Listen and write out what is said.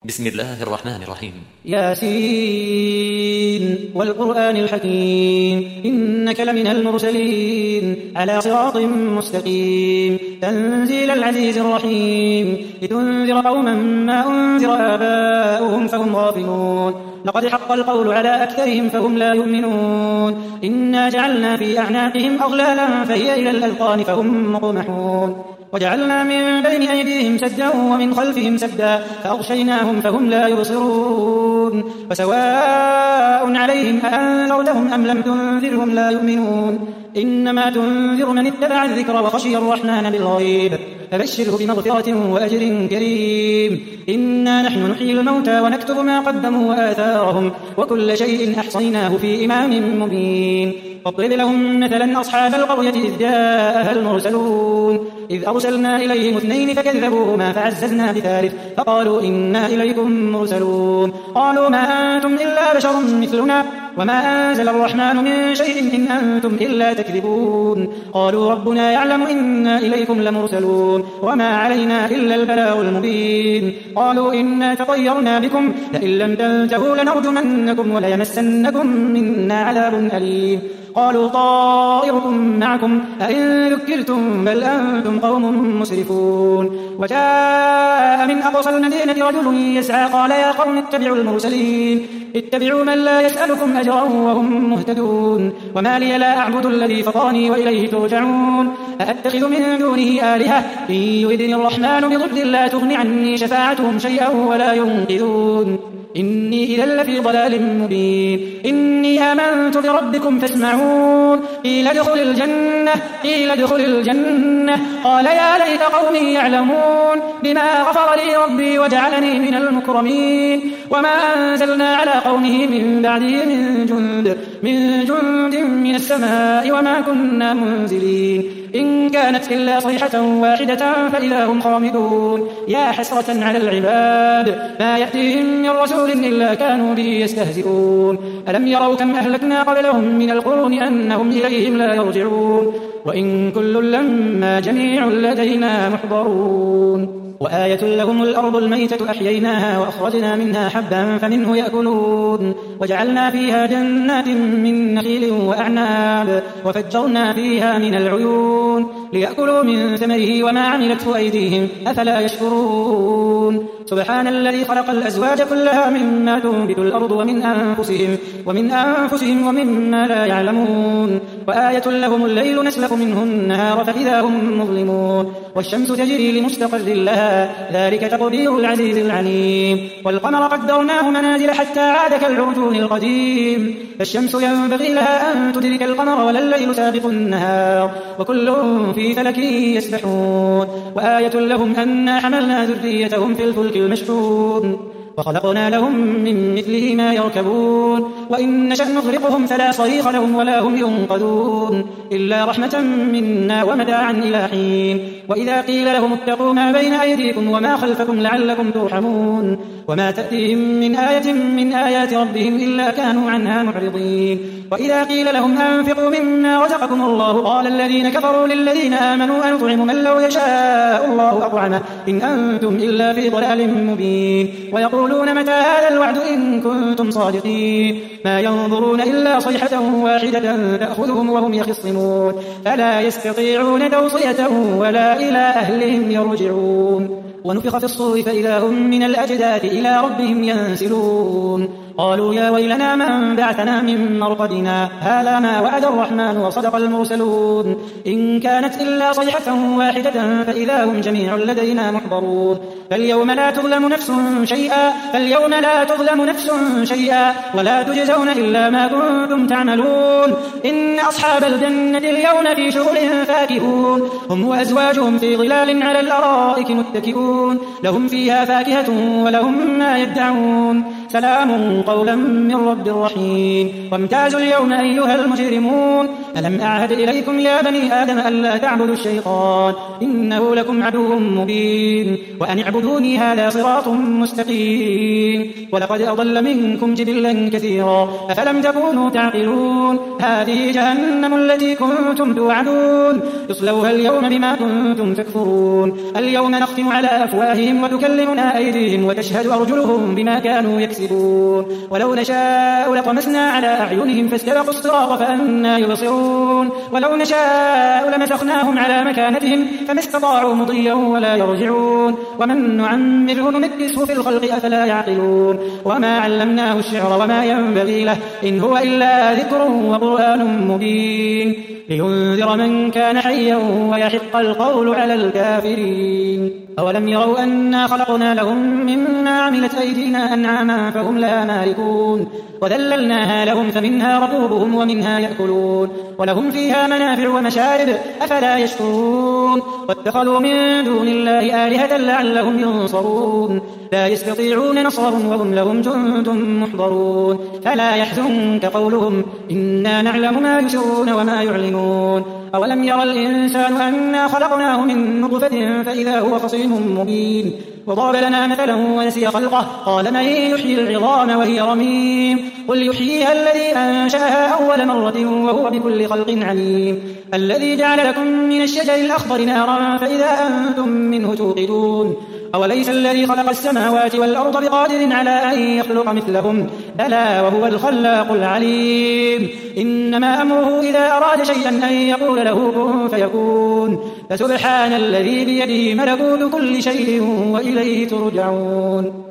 بسم الله الرحمن الرحيم. ياسين والقرآن الحكيم إنك لمن المرسلين على صراط مستقيم تنزيل العزيز الرحيم لتنذر قوما ما أنذر آباؤهم فهم غافلون لقد حق القول على أكثرهم فهم لا يؤمنون إنا جعلنا في أعناقهم أغلالا فهي إلى الأذقان فهم مقمحون وجعلنا من بين أيديهم سدا ومن خلفهم سدا فأغشيناهم فهم لا يبصرون وسواء عليهم أأنذرتهم أم لم تنذرهم لا يؤمنون إنما تنذر من اتبع الذكر وخشي الرحمن بالغيب فبشره بمغفرة وأجر كريم إنا نحن نحيي الموتى ونكتب ما قدموا وآثارهم وكل شيء أحصيناه في إمام مبين واضرب لهم مثلا أصحاب القرية إذ جاءها المرسلون إذ أرسلنا إليهم 2 فكذبوهما فعززنا بثالث فقالوا إنا إليكم مرسلون قالوا ما أنتم إلا بشر مثلنا وما أنزل الرحمن من شيء إن أنتم إلا تكذبون قالوا ربنا يعلم إنا إليكم لمرسلون وما علينا إلا البلاغ المبين قالوا إنا تطيرنا بكم لئن لم تنتهوا لنرجمنكم وليمسنكم منا عذاب أليم قالوا طائركم معكم أئن ذكرتم بل أنتم قوم مسرفون وجاء من أقصى المدينة رجل يسعى قال يا قوم اتبعوا المرسلين اتبعوا من لا يسألكم أجرا وهم مهتدون وما لي لا أعبد الذي فطرني وإليه ترجعون أأتخذ من دونه آلهة إن يردني الرحمن بضر لا تغن عني شفاعتهم شيئا ولا ينقذون إني إذا لفي ضلال مبين إني آمنت بربكم فاسمعون قيل ادخل الجنة قال يا ليت قومي يعلمون بما غفر لي ربي وجعلني من المكرمين وما أنزلنا على قومه من بعده من جند من السماء وما كنا منزلين إن كانت إلا صيحة واحدة فإذا هم خامدون يا حسرة على العباد ما يأتيهم من رسول إلا كانوا به يستهزئون ألم يروا كم أهلكنا قبلهم من القرون أنهم إليهم لا يرجعون وإن كل لما جميع لدينا محضرون وآية لهم الأرض الميتة أحييناها وأخرجنا منها حبا فمنه يأكلون وجعلنا فيها جنات من نخيل وأعناب وفجرنا فيها من العيون ليأكلوا من ثمره وما عملته أيديهم أفلا يشكرون سبحان الذي خلق الأزواج كلها مما تنبت الأرض ومن أنفسهم ومما لا يعلمون وآية لهم الليل نسلخ منه النهار فإذا هم مظلمون والشمس تجري لمستقر لها ذلك تقدير العزيز العليم والقمر قدرناه منازل حتى عاد كالعرجون القديم فالشمس ينبغي لها أن تدرك القمر ولا الليل سابق النهار وكل في فلك يسبحون وآية لهم أنا حملنا ذريتهم في الفلك المشحون وخلقنا لهم من مثله ما يركبون وإن نشأ نغرقهم فلا صريخ لهم ولا هم ينقذون إلا رحمة منا ومتاعا إلى حين وإذا قيل لهم اتقوا ما بين أيديكم وما خلفكم لعلكم ترحمون وما تأتيهم من آية من آيات ربهم إلا كانوا عنها معرضين وإذا قيل لهم أنفقوا مما رزقكم الله قال الذين كفروا للذين آمنوا أنطعم من لو يشاء الله أطعمه إن أنتم إلا في ضلال مبين ويقولون متى هذا الوعد إن كنتم صادقين ما ينظرون إلا صيحة واحدة تأخذهم وهم يخصمون فلا يستطيعون توصية ولا إلى أهلهم يرجعون ونفخ في الصور فإذا هم من الأجداث إلى ربهم ينسلون قالوا يا ويلنا من بعثنا من مرقدنا هذا ما وعد الرحمن وصدق المرسلون إن كانت إلا صيحة واحدة فإذا هم جميع لدينا محضرون فاليوم لا تظلم نفس شيئا ولا تجزون إلا ما كنتم تعملون إن أصحاب الجنة اليوم في شغل فاكهون هم وأزواجهم في ظلال على الأرائك متكئون لهم فيها فاكهة ولهم ما يدعون سلام قولا من رب رحيم وامتازوا اليوم أيها المجرمون ألم أعهد إليكم يا بني آدم ألا تعبدوا الشيطان إنه لكم عدو مبين وأن اعبدوني هذا صراط مستقيم ولقد أضل منكم جبلا كثيرا أفلم تكونوا تعقلون هذه جهنم التي كنتم توعدون اصلوها اليوم بما كنتم تكفرون اليوم نختم على أفواههم وتكلمنا أيديهم وتشهد أرجلهم بما كانوا يكسبون ولو نشاء لطمسنا على أعينهم فاستبقوا الصراط فأنى يبصرون ولو نشاء لمسخناهم على مكانتهم فما استطاعوا مضيا ولا يرجعون ومن نعمره نمكسه في الخلق أفلا يعقلون وما علمناه الشعر وما ينبغي له إن هو إلا ذكر وقرآن مبين لينذر من كان حيا ويحق القول على الكافرين أولم يروا أنا خلقنا لهم مما عملت أيدينا أنعاما فهم لا مالكون وذللناها لهم فمنها ركوبهم ومنها يأكلون ولهم فيها منافع ومشارب أفلا يشكرون واتخذوا من دون الله آلهة لعلهم ينصرون لا يستطيعون نصرهم وهم لهم جند محضرون فلا يحزنك قولهم إنا نعلم ما يسرون وما يعلنون أولم يرى الإنسان أنا خلقناه من نطفة فإذا هو خصيم مبين وضرب لنا مثلا ونسي خلقه قال من يحيي العظام وهي رميم قل يحييها الذي أنشأها أول مرة وهو بكل خلق عليم الذي جعل لكم من الشجر الأخضر نارا فإذا أنتم منه توقدون أوليس الذي خلق السماوات والأرض بقادر على أن يخلق مثلهم بلى وهو الخلاق العليم إنما أمره إذا أراد شيئا أن يقول له كن فيكون فسبحان الذي بيده ملكوت كل شيء وإليه ترجعون